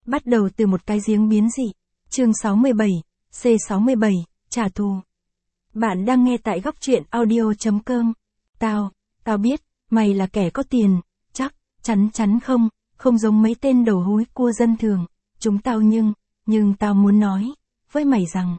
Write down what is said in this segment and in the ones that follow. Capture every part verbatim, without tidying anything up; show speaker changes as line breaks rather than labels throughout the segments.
Bắt đầu từ một cái giếng biến dị. Chương sáu mươi bảy, C sáu mươi bảy, trả thù. Bạn đang nghe tại góc truyện audio chấm com. Tao, tao biết, mày là kẻ có tiền, chắc, chắn chắn không, không giống mấy tên đầu húi cua dân thường, chúng tao nhưng, nhưng tao muốn nói, với mày rằng,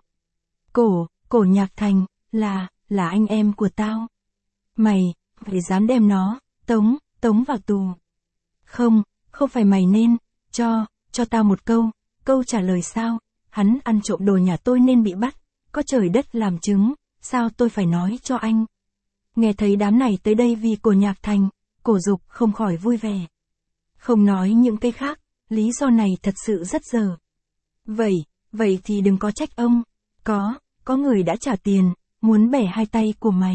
cổ, cổ Nhạc Thành, là, là anh em của tao. Mày, mày dám đem nó, tống, tống vào tù. Không, không phải mày nên, cho, cho tao một câu, câu trả lời sao, hắn ăn trộm đồ nhà tôi nên bị bắt, có trời đất làm chứng, sao tôi phải nói cho anh. Nghe thấy đám này tới đây vì cổ Nhạc Thành, cổ Dục không khỏi vui vẻ. Không nói những cái khác, lý do này thật sự rất dở. Vậy, vậy thì đừng có trách ông, có, có người đã trả tiền, muốn bẻ hai tay của mày.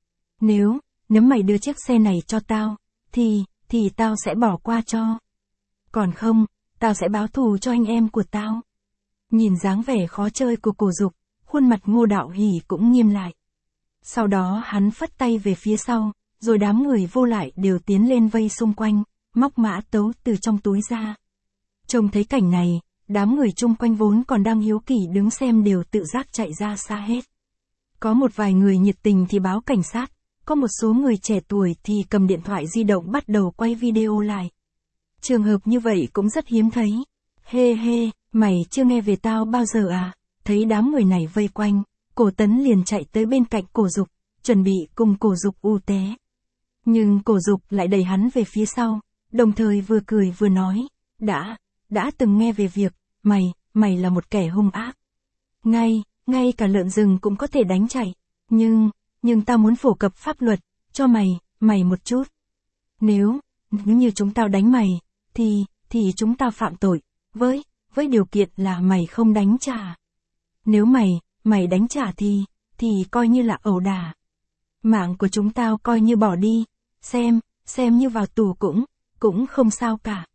Nếu, nếu mày đưa chiếc xe này cho tao, thì, thì tao sẽ bỏ qua cho. Còn không, tao sẽ báo thù cho anh em của tao. Nhìn dáng vẻ khó chơi của cổ Dục, khuôn mặt Ngô Đạo Hỷ cũng nghiêm lại. Sau đó hắn phất tay về phía sau, rồi đám người vô lại đều tiến lên vây xung quanh, móc mã tấu từ trong túi ra. Trông thấy cảnh này, đám người chung quanh vốn còn đang hiếu kỳ đứng xem đều tự giác chạy ra xa hết. Có một vài người nhiệt tình thì báo cảnh sát, có một số người trẻ tuổi thì cầm điện thoại di động bắt đầu quay video lại. Trường hợp như vậy cũng rất hiếm thấy. Hê hê, mày chưa nghe về tao bao giờ à? Thấy đám người này vây quanh, cổ Tấn liền chạy tới bên cạnh cổ Dục, chuẩn bị cùng cổ Dục u té. Nhưng cổ Dục lại đẩy hắn về phía sau, đồng thời vừa cười vừa nói, đã, đã từng nghe về việc, mày, mày là một kẻ hung ác. Ngay, ngay cả lợn rừng cũng có thể đánh chạy, nhưng, nhưng tao muốn phổ cập pháp luật, cho mày, mày một chút. Nếu, nếu như chúng tao đánh mày, thì, thì chúng tao phạm tội, với, với điều kiện là mày không đánh trả. Nếu mày, mày đánh trả thì, thì coi như là ẩu đả. Mạng của chúng tao coi như bỏ đi, xem, xem như vào tù cũng, cũng không sao cả.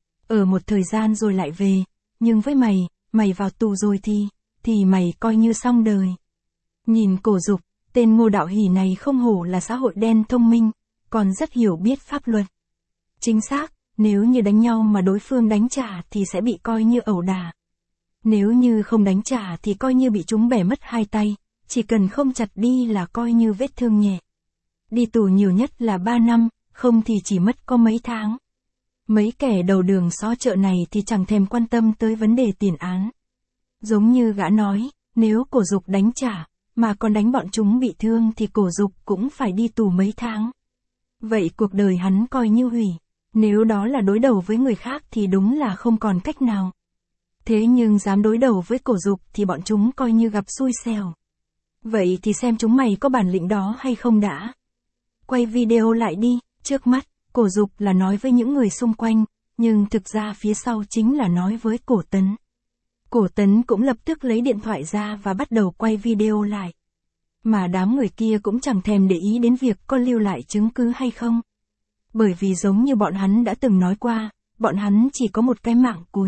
Ở một thời gian rồi lại về, nhưng với mày, mày vào tù rồi thì, thì mày coi như xong đời. Nhìn cổ Dục, tên Ngô Đạo Hỷ này không hổ là xã hội đen thông minh, còn rất hiểu biết pháp luật. Chính xác, nếu như đánh nhau mà đối phương đánh trả thì sẽ bị coi như ẩu đả. Nếu như không đánh trả thì coi như bị chúng bẻ mất hai tay, chỉ cần không chặt đi là coi như vết thương nhẹ. Đi tù nhiều nhất là ba năm, không thì chỉ mất có mấy tháng. Mấy kẻ đầu đường xó chợ này thì chẳng thèm quan tâm tới vấn đề tiền án. Giống như gã nói, nếu cổ Dục đánh trả, mà còn đánh bọn chúng bị thương thì cổ Dục cũng phải đi tù mấy tháng. Vậy cuộc đời hắn coi như hủy. Nếu đó là đối đầu với người khác thì đúng là không còn cách nào. Thế nhưng dám đối đầu với cổ Dục thì bọn chúng coi như gặp xui xẻo. Vậy thì xem chúng mày có bản lĩnh đó hay không đã. Quay video lại đi, trước mắt, cổ Dục là nói với những người xung quanh, nhưng thực ra phía sau chính là nói với cổ Tấn. Cổ Tấn cũng lập tức lấy điện thoại ra và bắt đầu quay video lại. Mà đám người kia cũng chẳng thèm để ý đến việc có lưu lại chứng cứ hay không. Bởi vì giống như bọn hắn đã từng nói qua, bọn hắn chỉ có một cái mạng cùi.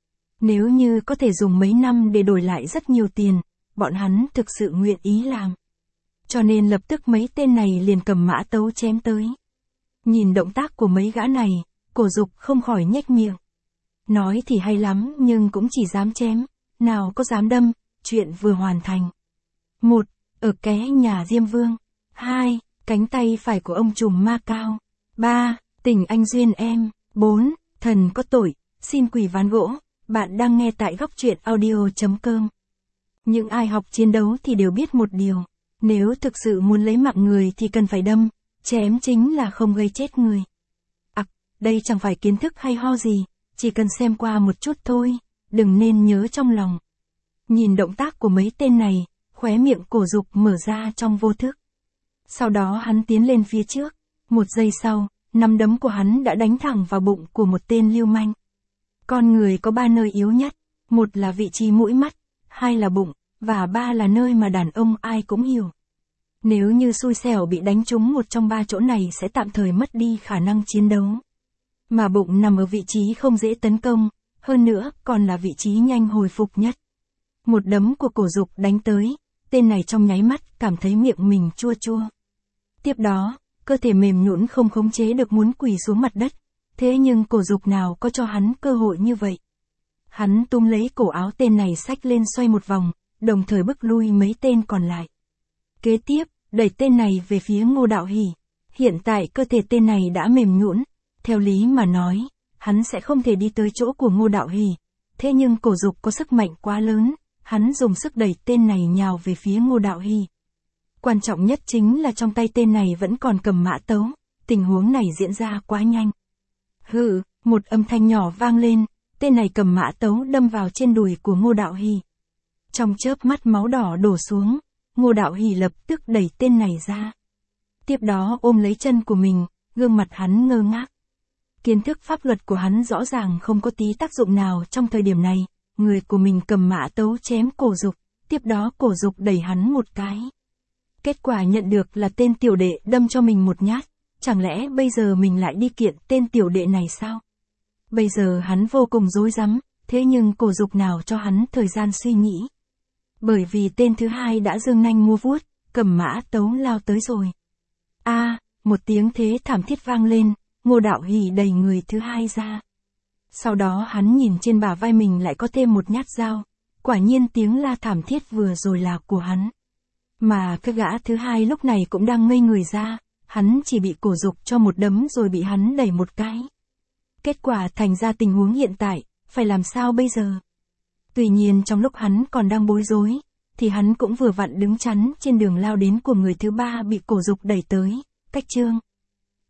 Nếu như có thể dùng mấy năm để đổi lại rất nhiều tiền, bọn hắn thực sự nguyện ý làm. Cho nên lập tức mấy tên này liền cầm mã tấu chém tới. Nhìn động tác của mấy gã này, cổ Dục không khỏi nhếch miệng. Nói thì hay lắm nhưng cũng chỉ dám chém, nào có dám đâm, chuyện vừa hoàn thành. Một, ở ké nhà Diêm Vương. Hai, cánh tay phải của ông trùm ma cao. Ba, tình anh duyên em. Bốn, thần có tội, xin quỳ ván gỗ. Bạn đang nghe tại góc truyện audio chấm com. Những ai học chiến đấu thì đều biết một điều. Nếu thực sự muốn lấy mạng người thì cần phải đâm, chém chính là không gây chết người. À, đây chẳng phải kiến thức hay ho gì, chỉ cần xem qua một chút thôi, đừng nên nhớ trong lòng. Nhìn động tác của mấy tên này, khóe miệng cổ Dục mở ra trong vô thức. Sau đó hắn tiến lên phía trước, một giây sau, nắm đấm của hắn đã đánh thẳng vào bụng của một tên lưu manh. Con người có ba nơi yếu nhất, một là vị trí mũi mắt, hai là bụng, và ba là nơi mà đàn ông ai cũng hiểu. Nếu như xui xẻo bị đánh trúng một trong ba chỗ này sẽ tạm thời mất đi khả năng chiến đấu. Mà bụng nằm ở vị trí không dễ tấn công, hơn nữa còn là vị trí nhanh hồi phục nhất. Một đấm của cổ Dục đánh tới, tên này trong nháy mắt cảm thấy miệng mình chua chua. Tiếp đó, cơ thể mềm nhũn không khống chế được muốn quỳ xuống mặt đất, thế nhưng cổ Dục nào có cho hắn cơ hội như vậy. Hắn túm lấy cổ áo tên này xách lên xoay một vòng, đồng thời bức lui mấy tên còn lại. Kế tiếp, đẩy tên này về phía Ngô Đạo Hỷ. Hiện tại cơ thể tên này đã mềm nhũn, theo lý mà nói, hắn sẽ không thể đi tới chỗ của Ngô Đạo Hỷ. Thế nhưng cổ dục có sức mạnh quá lớn, hắn dùng sức đẩy tên này nhào về phía Ngô Đạo Hỷ. Quan trọng nhất chính là trong tay tên này vẫn còn cầm mã tấu, tình huống này diễn ra quá nhanh. Hừ, một âm thanh nhỏ vang lên, tên này cầm mã tấu đâm vào trên đùi của Ngô Đạo Hỷ. Trong chớp mắt máu đỏ đổ xuống, Ngô Đạo Hỷ lập tức đẩy tên này ra. Tiếp đó ôm lấy chân của mình, gương mặt hắn ngơ ngác. Kiến thức pháp luật của hắn rõ ràng không có tí tác dụng nào trong thời điểm này, người của mình cầm mã tấu chém cổ dục, tiếp đó cổ dục đẩy hắn một cái. Kết quả nhận được là tên tiểu đệ đâm cho mình một nhát, chẳng lẽ bây giờ mình lại đi kiện tên tiểu đệ này sao? Bây giờ hắn vô cùng rối rắm, thế nhưng cổ dục nào cho hắn thời gian suy nghĩ. Bởi vì tên thứ hai đã giương nanh múa vuốt, cầm mã tấu lao tới rồi. A, à, một tiếng thế thảm thiết vang lên, Ngô Đạo Hỷ đẩy người thứ hai ra. Sau đó hắn nhìn trên bả vai mình lại có thêm một nhát dao, quả nhiên tiếng la thảm thiết vừa rồi là của hắn. Mà cái gã thứ hai lúc này cũng đang ngây người ra, hắn chỉ bị cổ dục cho một đấm rồi bị hắn đẩy một cái. Kết quả thành ra tình huống hiện tại, phải làm sao bây giờ? Tuy nhiên trong lúc hắn còn đang bối rối, thì hắn cũng vừa vặn đứng chắn trên đường lao đến của người thứ ba bị cổ dục đẩy tới, cách Trương